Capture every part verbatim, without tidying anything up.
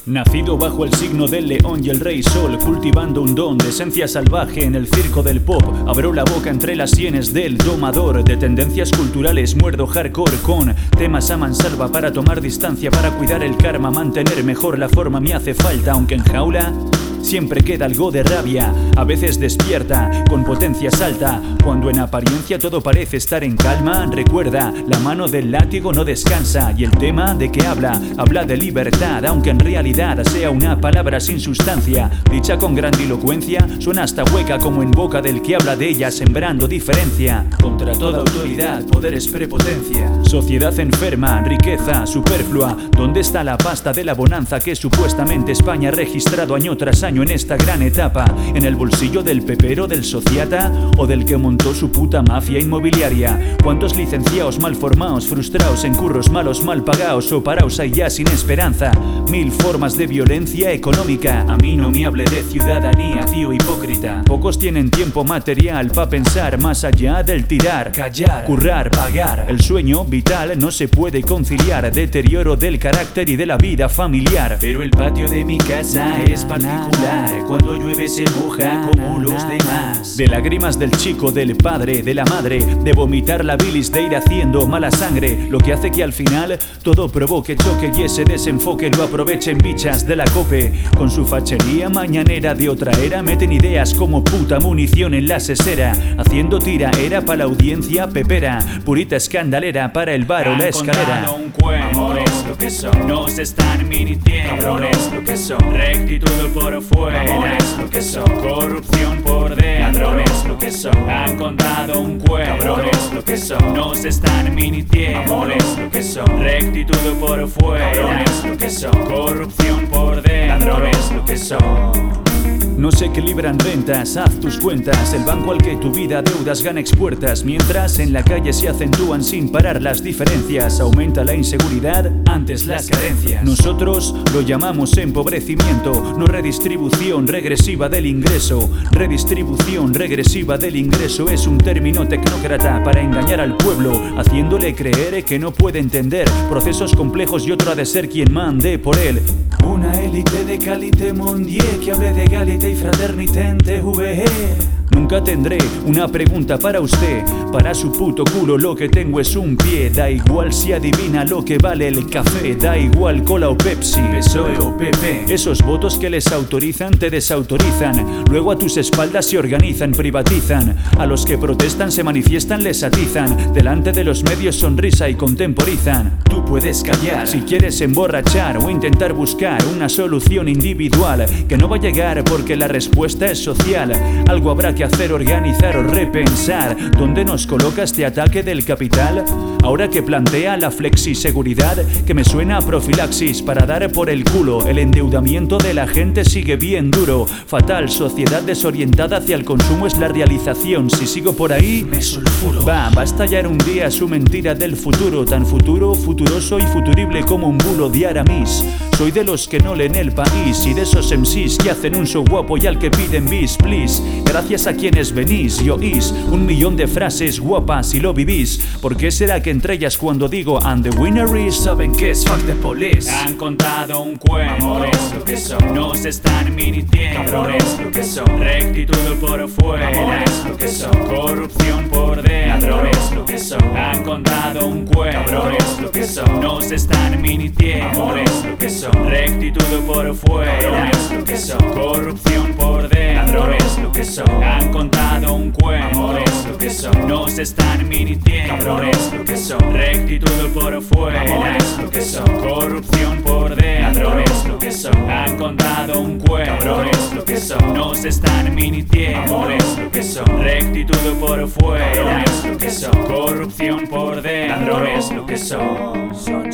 Nacido bajo el signo del león y el rey sol, cultivando un don de esencia salvaje en el circo del pop. Abro la boca entre las sienes del domador de tendencias culturales, muerdo hardcore con temas a mansalva para tomar distancia, para cuidar el karma, mantener mejor la forma me hace falta, aunque en jaula siempre queda algo de rabia, a veces despierta, con potencia salta. Cuando en apariencia todo parece estar en calma, recuerda, la mano del látigo no descansa. Y el tema de que habla, habla de libertad, aunque en realidad sea una palabra sin sustancia. Dicha con grandilocuencia, suena hasta hueca como en boca del que habla de ella, sembrando diferencia. Contra toda autoridad, poder es prepotencia. Sociedad enferma, riqueza superflua. ¿Dónde está la pasta de la bonanza que supuestamente España ha registrado año tras año en esta gran etapa? ¿En el bolsillo del pepero, del sociata o del que montó su puta mafia inmobiliaria? ¿Cuántos licenciados mal formados, frustrados en curros malos, mal pagados o paraos ahí ya sin esperanza? Mil formas de violencia económica. A mí no me hable de ciudadanía, tío hipócrita. Pocos tienen tiempo material pa' pensar más allá del tirar, callar, currar, pagar. El sueño vital no se puede conciliar, deterioro del carácter y de la vida familiar. Pero el patio de mi casa es particular, cuando llueve se moja como los demás. De lágrimas del chico, del padre, de la madre, de vomitar la bilis, de ir haciendo mala sangre, lo que hace que al final todo provoque choque y ese desenfoque lo aprovechen bichas de la cope. Con su fachería mañanera de otra era, meten ideas como puta munición en la sesera, haciendo tiraera para la audiencia pepera, purita escandalera para el bar o la escalera. Un cuento, es lo que son, nos están mintiendo, cabrones lo que son, rectitud por fuera, es lo que son, corrupción por dentro, es lo que son, han contado un cuento, cabrones lo que son, nos están mintiendo, es lo que son, rectitud por fuera, es lo que son, corrupción por dentro, es lo que son. No se equilibran rentas, haz tus cuentas. El banco al que tu vida deudas gana expuertas, mientras en la calle se acentúan sin parar las diferencias. Aumenta la inseguridad, antes las carencias. Nosotros lo llamamos empobrecimiento, no redistribución regresiva del ingreso. Redistribución regresiva del ingreso es un término tecnócrata para engañar al pueblo, haciéndole creer que no puede entender procesos complejos y otro ha de ser quien mande por él. Una élite de qualité mondial que hable de égalité y fraternité en T V E. Nunca tendré una pregunta para usted, para su puto culo lo que tengo es un pie. Da igual si adivina lo que vale el café, da igual cola o Pepsi, P S O E o P P. Esos votos que les autorizan te desautorizan, luego a tus espaldas se organizan, privatizan. A los que protestan se manifiestan, les atizan, delante de los medios sonrisa y contemporizan. Tú puedes callar si quieres emborrachar o intentar buscar una solución individual que no va a llegar porque la respuesta es social. Algo habrá que hacer, organizar o repensar. ¿Dónde nos coloca este ataque del capital? Ahora que plantea la flexiseguridad, que me suena a profilaxis para dar por el culo. El endeudamiento de la gente sigue bien duro. Fatal, sociedad desorientada hacia el consumo es la realización. Si sigo por ahí, me sulfuro. Va, va a estallar un día su mentira del futuro. Tan futuro, futuroso y futurible como un bulo de Aramis. Soy de los que no leen El País y de esos M Cs que hacen un show guapo y al que piden bis, please. Gracias a quienes venís y oís un millón de frases guapas y lo vivís. ¿Por qué será que entre ellas cuando digo and the winner is, saben que es fuck the police? Han contado un cuento, es lo que son, nos están mintiendo, cabrones lo que son, rectitud por fuera, es lo que son, corrupción por dentro, es lo que son. Han contado un cuento, cabrones lo que son, nos están mintiendo, es lo que son, rectitud por fuera, es lo que son, corrupción por dentro, es lo que son. Han contado un cuento, es lo que son, nos están mintiendo, es lo que son, rectitud por fuera, es lo que son, corrupción por dentro, es lo que son. Han contado un cuento, es lo que son, nos están mintiendo, es lo que son, rectitud por fuera, es lo que son, corrupción por dentro, es lo que son. Son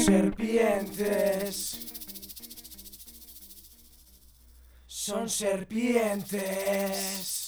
serpientes. Son serpientes.